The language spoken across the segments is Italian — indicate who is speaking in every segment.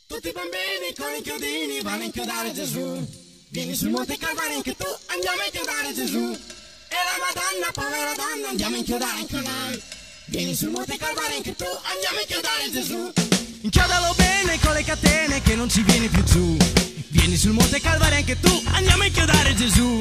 Speaker 1: Tutti i bambini con i chiodini vanno a inchiodare Gesù. Vieni sul Monte Calvario anche tu, andiamo a inchiodare Gesù. E la Madonna, povera donna, andiamo a inchiodare anche noi. Vieni sul Monte Calvario anche tu, andiamo a inchiodare Gesù. Inchiodalo bene con le catene che non ci vieni più giù. Vieni sul Monte Calvario anche tu, andiamo a inchiodare Gesù.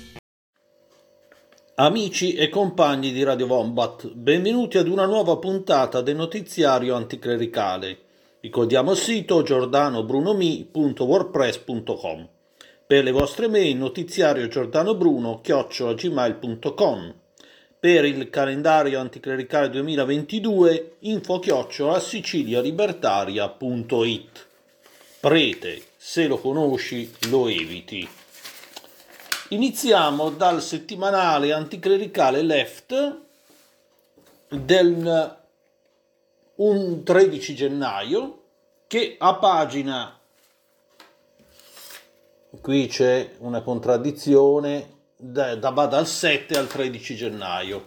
Speaker 2: Amici e compagni di Radio Wombat, benvenuti ad una nuova puntata del notiziario anticlericale. Ricordiamo il sito giordanobrunomi.wordpress.com. Per le vostre mail notiziario giordanobruno@gmail.com. Per il calendario anticlericale 2022 info@sicilialibertaria.it. Prete, se lo conosci lo eviti. Iniziamo dal settimanale anticlericale Left del 13 gennaio che a pagina, qui c'è una contraddizione, dal 7 al 13 gennaio.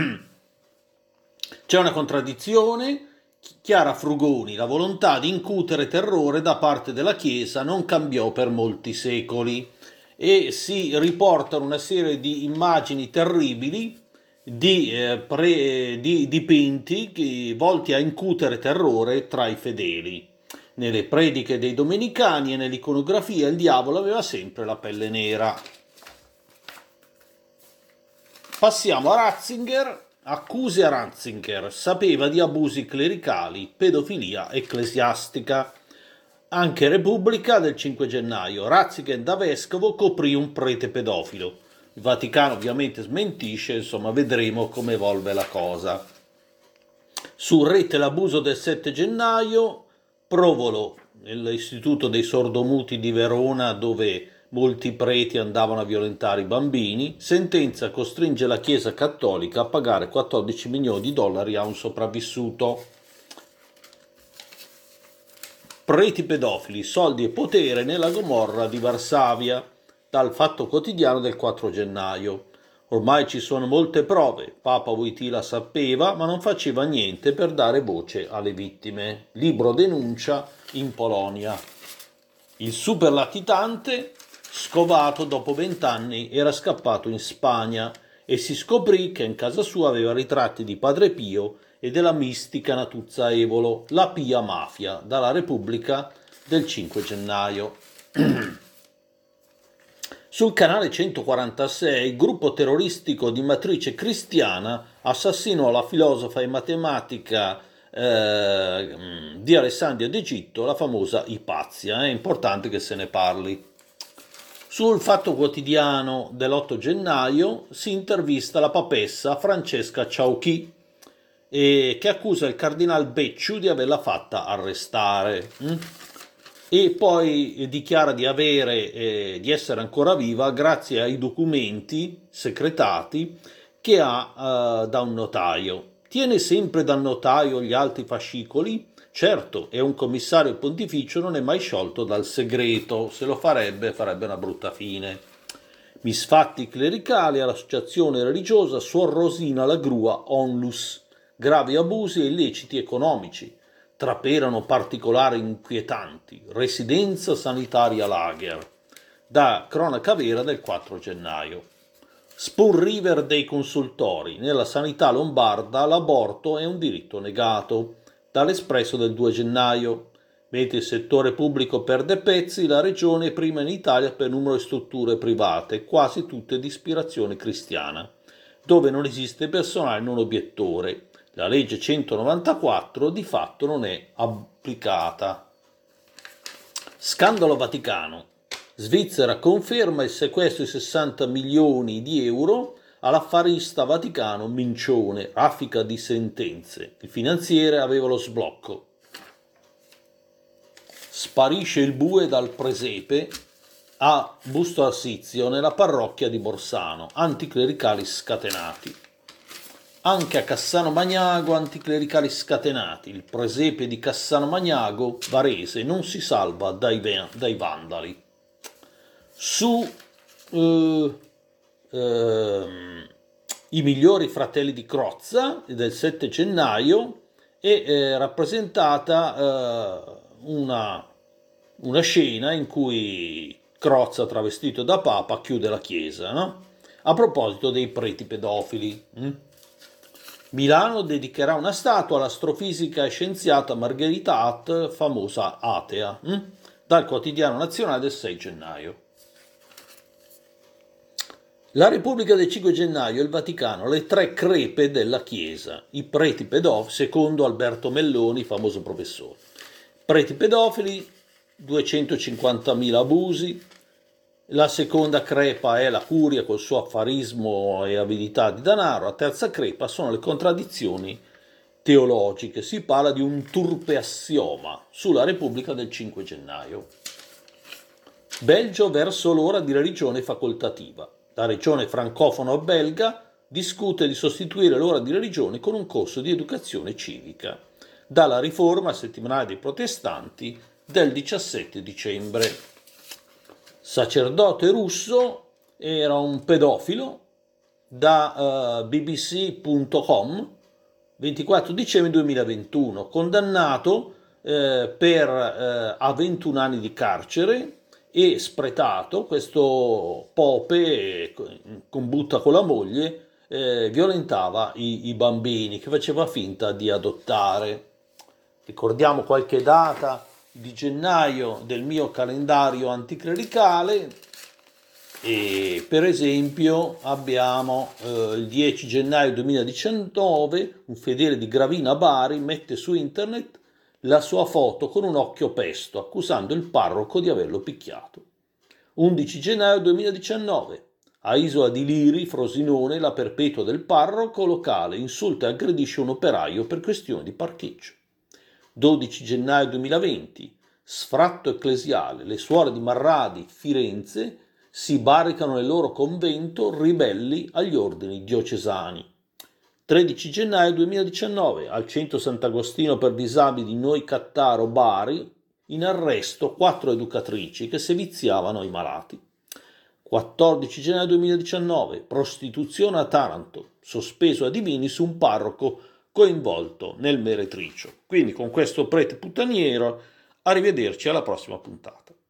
Speaker 2: C'è una contraddizione. Chiara Frugoni, la volontà di incutere terrore da parte della Chiesa non cambiò per molti secoli. E si riportano una serie di immagini terribili di dipinti volti a incutere terrore tra i fedeli. Nelle prediche dei domenicani e nell'iconografia il diavolo aveva sempre la pelle nera. Passiamo a Ratzinger. Accuse a Ratzinger. Sapeva di abusi clericali, pedofilia ecclesiastica. Anche Repubblica del 5 gennaio. Ratzinger da vescovo coprì un prete pedofilo. Il Vaticano ovviamente smentisce, insomma vedremo come evolve la cosa. Su Rete l'abuso del 7 gennaio, Provolo, nell'istituto dei sordomuti di Verona dove molti preti andavano a violentare i bambini, sentenza costringe la Chiesa Cattolica a pagare 14 milioni di dollari a un sopravvissuto. Preti pedofili, soldi e potere nella Gomorra di Varsavia, dal Fatto Quotidiano del 4 gennaio. Ormai ci sono molte prove, Papa Wojtyla sapeva ma non faceva niente per dare voce alle vittime. Libro denuncia in Polonia. Il super latitante, scovato dopo 20 anni, era scappato in Spagna e si scoprì che in casa sua aveva ritratti di Padre Pio e della mistica Natuzza Evolo, la Pia Mafia, dalla Repubblica del 5 gennaio. Sul canale 146, gruppo terroristico di matrice cristiana assassinò la filosofa e matematica di Alessandria d'Egitto, la famosa Ipazia. È importante che se ne parli. Sul Fatto Quotidiano dell'8 gennaio si intervista la papessa Francesca Ciauchi, che accusa il cardinal Becciu di averla fatta arrestare e poi dichiara di essere ancora viva grazie ai documenti secretati che ha da un notaio. Tiene sempre dal notaio gli altri fascicoli? Certo, e un commissario pontificio non è mai sciolto dal segreto, se lo farebbe una brutta fine. Misfatti clericali all'associazione religiosa Suor Rosina la Grua Onlus. Gravi abusi e illeciti economici, traperano particolari inquietanti, residenza sanitaria lager, da cronaca vera del 4 gennaio. Spoon River dei consultori, nella sanità lombarda l'aborto è un diritto negato, dall'Espresso del 2 gennaio. Mentre il settore pubblico perde pezzi, la regione è prima in Italia per numero di strutture private, quasi tutte di ispirazione cristiana, dove non esiste personale non obiettore. La legge 194 di fatto non è applicata. Scandalo Vaticano. Svizzera conferma il sequestro di 60 milioni di euro all'affarista vaticano Mincione, raffica di sentenze. Il finanziere aveva lo sblocco. Sparisce il bue dal presepe a Busto Arsizio nella parrocchia di Borsano. Anticlericali scatenati. Anche a Cassano Magnago anticlericali scatenati. Il presepe di Cassano Magnago, Varese, non si salva dai vandali. Su i migliori fratelli di Crozza del 7 gennaio è rappresentata una una scena in cui Crozza, travestito da papa, chiude la chiesa, no? A proposito dei preti pedofili. Milano dedicherà una statua all'astrofisica e scienziata Margherita Hatt, famosa atea, dal Quotidiano Nazionale del 6 gennaio. La Repubblica del 5 gennaio e il Vaticano, le tre crepe della Chiesa, i preti pedofili, secondo Alberto Melloni, famoso professore. Preti pedofili, 250.000 abusi. La seconda crepa è la curia col suo affarismo e abilità di danaro. La terza crepa sono le contraddizioni teologiche. Si parla di un turpe assioma sulla Repubblica del 5 gennaio. Belgio verso l'ora di religione facoltativa. La regione francofono belga discute di sostituire l'ora di religione con un corso di educazione civica, dalla riforma settimanale dei protestanti del 17 dicembre. Sacerdote russo era un pedofilo, da bbc.com, 24 dicembre 2021, condannato a 21 anni di carcere e spretato. Questo Pope, con butta con la moglie, violentava i bambini che faceva finta di adottare. Ricordiamo qualche data di gennaio del mio calendario anticlericale, e per esempio abbiamo il 10 gennaio 2019 un fedele di Gravina Bari mette su internet la sua foto con un occhio pesto, accusando il parroco di averlo picchiato. 11 gennaio 2019, a Isola di Liri, Frosinone, la perpetua del parroco locale insulta e aggredisce un operaio per questione di parcheggio. 12 gennaio 2020, sfratto ecclesiale, le suore di Marradi, Firenze, si barricano nel loro convento, ribelli agli ordini diocesani. 13 gennaio 2019, al centro Sant'Agostino per disabili di Noi Cattaro, Bari, in arresto 4 educatrici che seviziavano i malati. 14 gennaio 2019, prostituzione a Taranto, sospeso ad Imini su un parroco coinvolto nel meretricio. Quindi con questo prete puttaniero, arrivederci alla prossima puntata.